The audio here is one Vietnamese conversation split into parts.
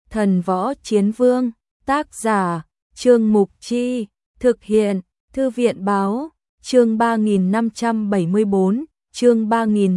Thần Võ Chiến Vương, tác giả, Trương Mục Chi, thực hiện, Thư viện Báo, chương 3574, chương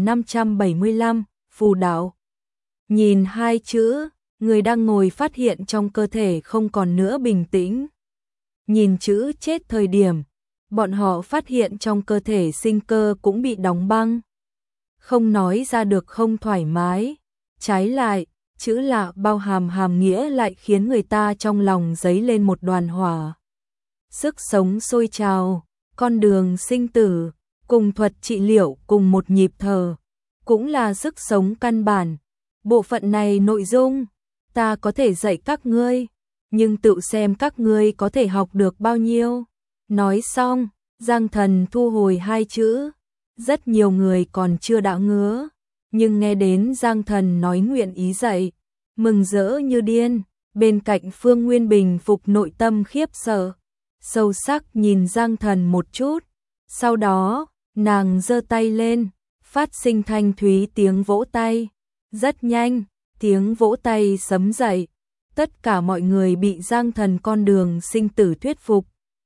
3575, phù đạo. Nhìn hai chữ, người đang ngồi phát hiện trong cơ thể không còn nữa bình tĩnh. Nhìn chữ chết thời điểm, bọn họ phát hiện trong cơ thể sinh cơ cũng bị đóng băng. Không nói ra được không thoải mái, trái lại, chữ lạ bao hàm hàm nghĩa lại khiến người ta trong lòng dấy lên một đoàn hỏa. Sức sống sôi trào, con đường sinh tử, cùng thuật trị liệu cùng một nhịp thở, cũng là sức sống căn bản. Bộ phận này nội dung, ta có thể dạy các ngươi, nhưng tự xem các ngươi có thể học được bao nhiêu. Nói xong, Giang Thần thu hồi hai chữ. Rất nhiều người còn chưa đã ngứa, nhưng nghe đến Giang Thần nói nguyện ý dạy, mừng rỡ như điên. Bên cạnh Phương Nguyên bình phục nội tâm khiếp sợ, sâu sắc nhìn Giang Thần một chút. Sau đó, nàng giơ tay lên, phát sinh thanh thúy tiếng vỗ tay. Rất nhanh, tiếng vỗ tay sấm dậy. Tất cả mọi người bị Giang Thần con đường sinh tử thuyết phục.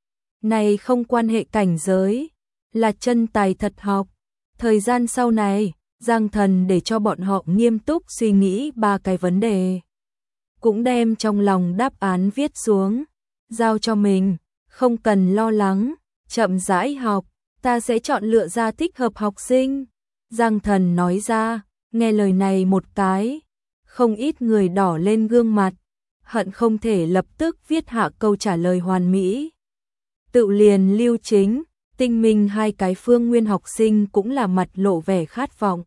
Này không quan hệ cảnh giới, là chân tài thật học. Thời gian sau này, Giang Thần để cho bọn họ nghiêm túc suy nghĩ ba cái vấn đề. Cũng đem trong lòng đáp án viết xuống, giao cho mình, không cần lo lắng, chậm rãi học, ta sẽ chọn lựa ra thích hợp học sinh. Giang Thần nói ra, nghe lời này một cái, không ít người đỏ lên gương mặt, hận không thể lập tức viết hạ câu trả lời hoàn mỹ. Tự liền Lưu Chính, Tinh Minh hai cái Phương Nguyên học sinh cũng là mặt lộ vẻ khát vọng.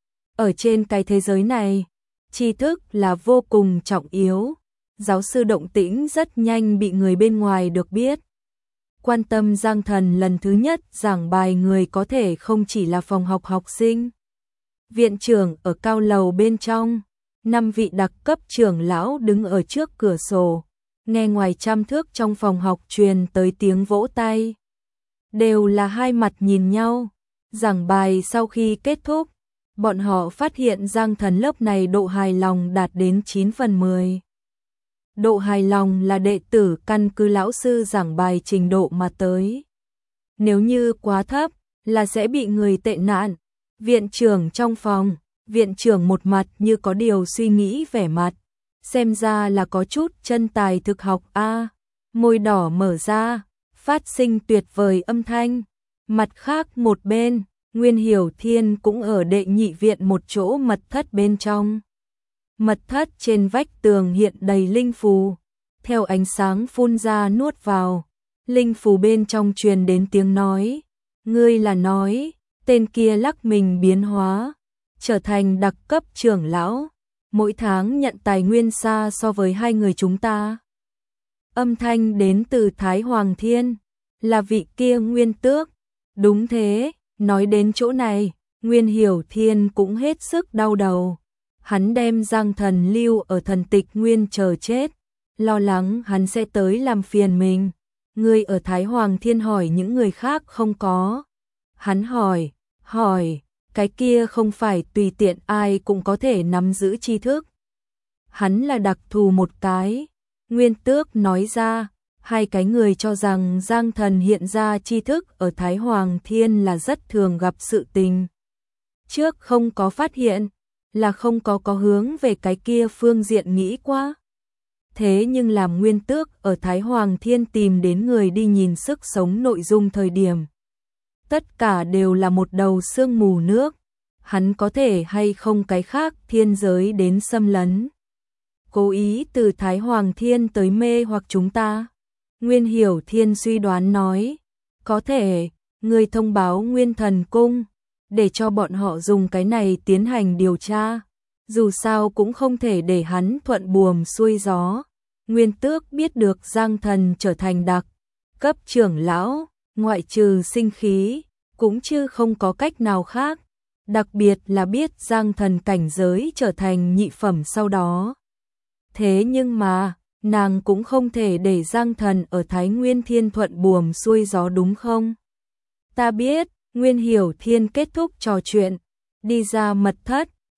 Ở trên cái thế giới này, tri thức là vô cùng trọng yếu. Giáo sư động tĩnh rất nhanh bị người bên ngoài được biết. Quan tâm Giang Thần lần thứ nhất giảng bài người có thể không chỉ là phòng học học sinh. Viện trưởng ở cao lầu bên trong, 5 vị đặc cấp trưởng lão đứng ở trước cửa sổ, nghe ngoài trăm thước trong phòng học truyền tới tiếng vỗ tay. Đều là hai mặt nhìn nhau. Giảng bài sau khi kết thúc, bọn họ phát hiện Giang Thần lớp này độ hài lòng đạt đến 9 phần 10. Độ hài lòng là đệ tử căn cứ lão sư giảng bài trình độ mà tới. Nếu như quá thấp là sẽ bị người tệ nạn. Viện trưởng trong phòng, viện trưởng một mặt như có điều suy nghĩ vẻ mặt. Xem ra là có chút chân tài thực học a. Môi đỏ mở ra, phát sinh tuyệt vời âm thanh. Mặt khác một bên, Nguyên Hiểu Thiên cũng ở đệ nhị viện một chỗ mật thất bên trong. Mật thất trên vách tường hiện đầy linh phù, theo ánh sáng phun ra nuốt vào. Linh phù bên trong truyền đến tiếng nói, ngươi là nói, tên kia lắc mình biến hóa, trở thành đặc cấp trưởng lão, mỗi tháng nhận tài nguyên xa so với hai người chúng ta. Âm thanh đến từ Thái Hoàng Thiên, là vị kia Nguyên Tước. Đúng thế, nói đến chỗ này, Nguyên Hiểu Thiên cũng hết sức đau đầu. Hắn đem Giang Thần lưu ở Thần Tịch Nguyên chờ chết, lo lắng hắn sẽ tới làm phiền mình. Ngươi ở Thái Hoàng Thiên hỏi những người khác không có. Hắn hỏi, cái kia không phải tùy tiện ai cũng có thể nắm giữ tri thức. Hắn là đặc thù một cái. Nguyên Tước nói ra, hai cái người cho rằng Giang Thần hiện ra tri thức ở Thái Hoàng Thiên là rất thường gặp sự tình. Trước không có phát hiện, là không có hướng về cái kia phương diện nghĩ quá. Thế nhưng làm Nguyên Tước ở Thái Hoàng Thiên tìm đến người đi nhìn sức sống nội dung thời điểm. Tất cả đều là một đầu sương mù nước. Hắn có thể hay không cái khác thiên giới đến xâm lấn. Cố ý từ Thái Hoàng Thiên tới mê hoặc chúng ta. Nguyên Hiểu Thiên suy đoán nói, có thể, người thông báo Nguyên Thần Cung, để cho bọn họ dùng cái này tiến hành điều tra. Dù sao cũng không thể để hắn thuận buồm xuôi gió. Nguyên Tước biết được Giang Thần trở thành đặc cấp trưởng lão, ngoại trừ sinh khí, cũng chứ không có cách nào khác. Đặc biệt là biết Giang Thần cảnh giới trở thành nhị phẩm sau đó. Thế nhưng mà, nàng cũng không thể để Giang Thần ở Thái Nguyên Thiên thuận buồm xuôi gió đúng không? Ta biết, Nguyên Hiểu Thiên kết thúc trò chuyện, đi ra mật thất,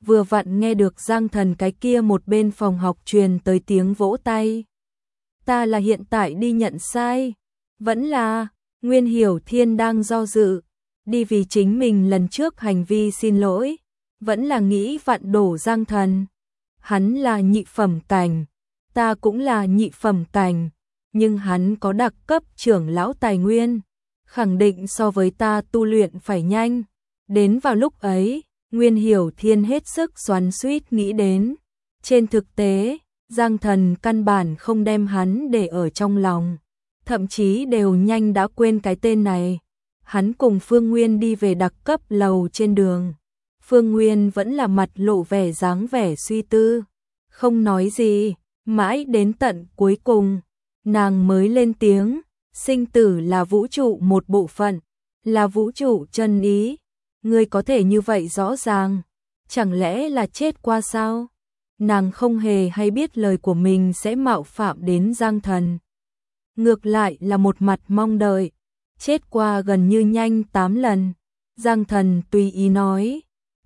vừa vặn nghe được Giang Thần cái kia một bên phòng học truyền tới tiếng vỗ tay. Ta là hiện tại đi nhận sai, vẫn là, Nguyên Hiểu Thiên đang do dự, đi vì chính mình lần trước hành vi xin lỗi, vẫn là nghĩ vặn đổ Giang Thần. Hắn là nhị phẩm cảnh, ta cũng là nhị phẩm cảnh, nhưng hắn có đặc cấp trưởng lão tài nguyên, khẳng định so với ta tu luyện phải nhanh. Đến vào lúc ấy, Nguyên Hiểu Thiên hết sức xoắn xuýt nghĩ đến. Trên thực tế, Giang Thần căn bản không đem hắn để ở trong lòng, thậm chí đều nhanh đã quên cái tên này. Hắn cùng Phương Nguyên đi về đặc cấp lầu trên đường. Phương Nguyên vẫn là mặt lộ vẻ dáng vẻ suy tư, không nói gì, mãi đến tận cuối cùng, nàng mới lên tiếng, sinh tử là vũ trụ một bộ phận, là vũ trụ chân ý, ngươi có thể như vậy rõ ràng, chẳng lẽ là chết qua sao? Nàng không hề hay biết lời của mình sẽ mạo phạm đến Giang Thần. Ngược lại là một mặt mong đợi, chết qua gần như nhanh 8 lần. Giang Thần tùy ý nói,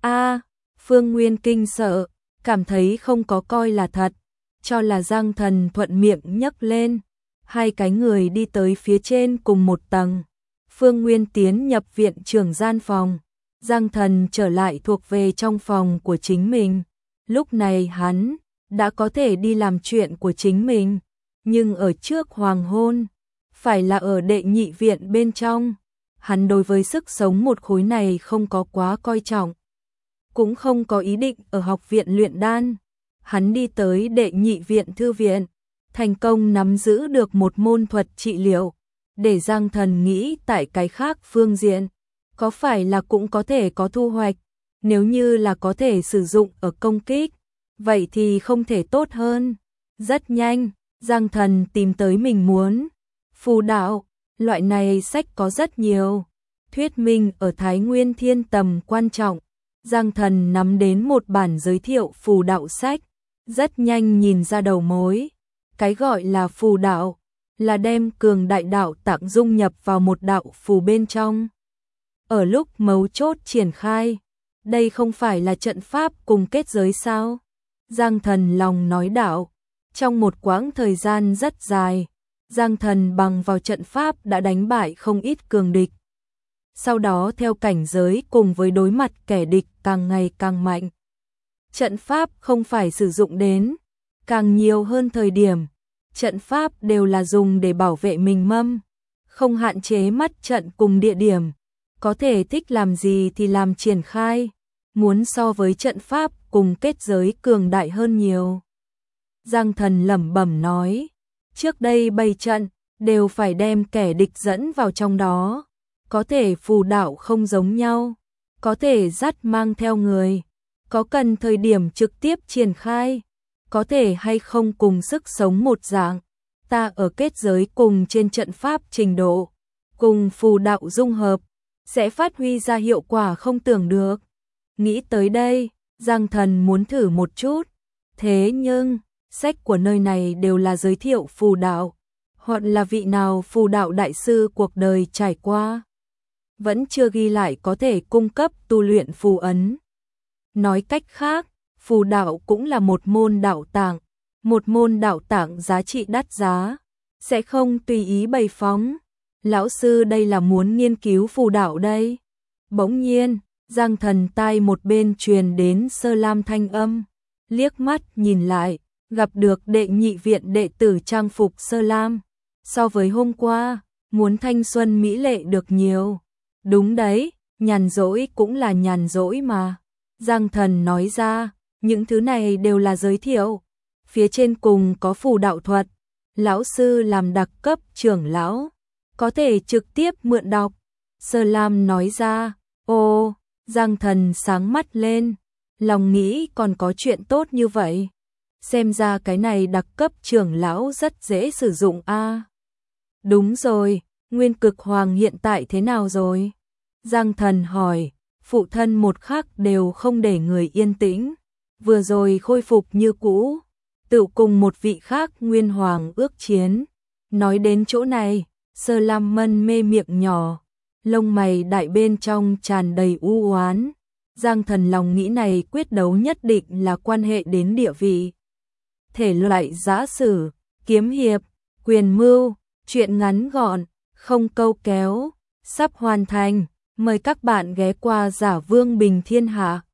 Phương Nguyên kinh sợ, cảm thấy không có coi là thật, cho là Giang Thần thuận miệng nhấc lên. Hai cái người đi tới phía trên cùng một tầng. Phương Nguyên tiến nhập viện trưởng gian phòng, Giang Thần trở lại thuộc về trong phòng của chính mình. Lúc này hắn đã có thể đi làm chuyện của chính mình, nhưng ở trước hoàng hôn, phải là ở đệ nhị viện bên trong. Hắn đối với sức sống một khối này không có quá coi trọng, cũng không có ý định ở học viện luyện đan. Hắn đi tới đệ nhị viện thư viện, thành công nắm giữ được một môn thuật trị liệu, để Giang Thần nghĩ tại cái khác phương diện, có phải là cũng có thể có thu hoạch. Nếu như là có thể sử dụng ở công kích, vậy thì không thể tốt hơn. Rất nhanh, Giang Thần tìm tới mình muốn. Phù đạo, loại này sách có rất nhiều, thuyết minh ở Thái Nguyên Thiên tầm quan trọng. Giang Thần nắm đến một bản giới thiệu phù đạo sách, rất nhanh nhìn ra đầu mối. Cái gọi là phù đạo, là đem cường đại đạo tạng dung nhập vào một đạo phù bên trong. Ở lúc mấu chốt triển khai, đây không phải là trận pháp cùng kết giới sao? Giang Thần lòng nói đạo, trong một quãng thời gian rất dài, Giang Thần bằng vào trận pháp đã đánh bại không ít cường địch. Sau đó theo cảnh giới cùng với đối mặt kẻ địch càng ngày càng mạnh. Trận pháp không phải sử dụng đến, càng nhiều hơn thời điểm, trận pháp đều là dùng để bảo vệ mình mâm, không hạn chế mắt trận cùng địa điểm, có thể thích làm gì thì làm triển khai, muốn so với trận pháp cùng kết giới cường đại hơn nhiều. Giang Thần lẩm bẩm nói, trước đây bày trận, đều phải đem kẻ địch dẫn vào trong đó, có thể phù đạo không giống nhau, có thể dắt mang theo người, có cần thời điểm trực tiếp triển khai, có thể hay không cùng sức sống một dạng. Ta ở kết giới cùng trên trận pháp trình độ, cùng phù đạo dung hợp, sẽ phát huy ra hiệu quả không tưởng được. Nghĩ tới đây, Giang Thần muốn thử một chút, thế nhưng, sách của nơi này đều là giới thiệu phù đạo, hoặc là vị nào phù đạo đại sư cuộc đời trải qua, vẫn chưa ghi lại có thể cung cấp tu luyện phù ấn. Nói cách khác, phù đạo cũng là một môn đạo tạng, một môn đạo tạng giá trị đắt giá, sẽ không tùy ý bày phóng. Lão sư đây là muốn nghiên cứu phù đạo đây. Bỗng nhiên, Giang Thần tai một bên truyền đến Sơ Lam thanh âm, liếc mắt nhìn lại, gặp được đệ nhị viện đệ tử trang phục Sơ Lam. So với hôm qua, muốn thanh xuân mỹ lệ được nhiều. Đúng đấy, nhàn rỗi cũng là nhàn rỗi mà. Giang Thần nói ra, những thứ này đều là giới thiệu. Phía trên cùng có phù đạo thuật, lão sư làm đặc cấp trưởng lão, có thể trực tiếp mượn đọc. Sơ Lam nói ra, ô, Giang Thần sáng mắt lên, lòng nghĩ còn có chuyện tốt như vậy. Xem ra cái này đặc cấp trưởng lão rất dễ sử dụng a. Đúng rồi, Nguyên Cực Hoàng hiện tại thế nào rồi? Giang Thần hỏi, phụ thân một khắc đều không để người yên tĩnh, vừa rồi khôi phục như cũ, tự cùng một vị khác Nguyên Hoàng ước chiến. Nói đến chỗ này, Sơ Lam mân mê miệng nhỏ, lông mày đại bên trong tràn đầy u oán. Giang Thần lòng nghĩ này quyết đấu nhất định là quan hệ đến địa vị. Thể loại giã sử, kiếm hiệp, quyền mưu, truyện ngắn gọn, không câu kéo, sắp hoàn thành. Mời các bạn ghé qua Giả Vương Bình Thiên Hạ.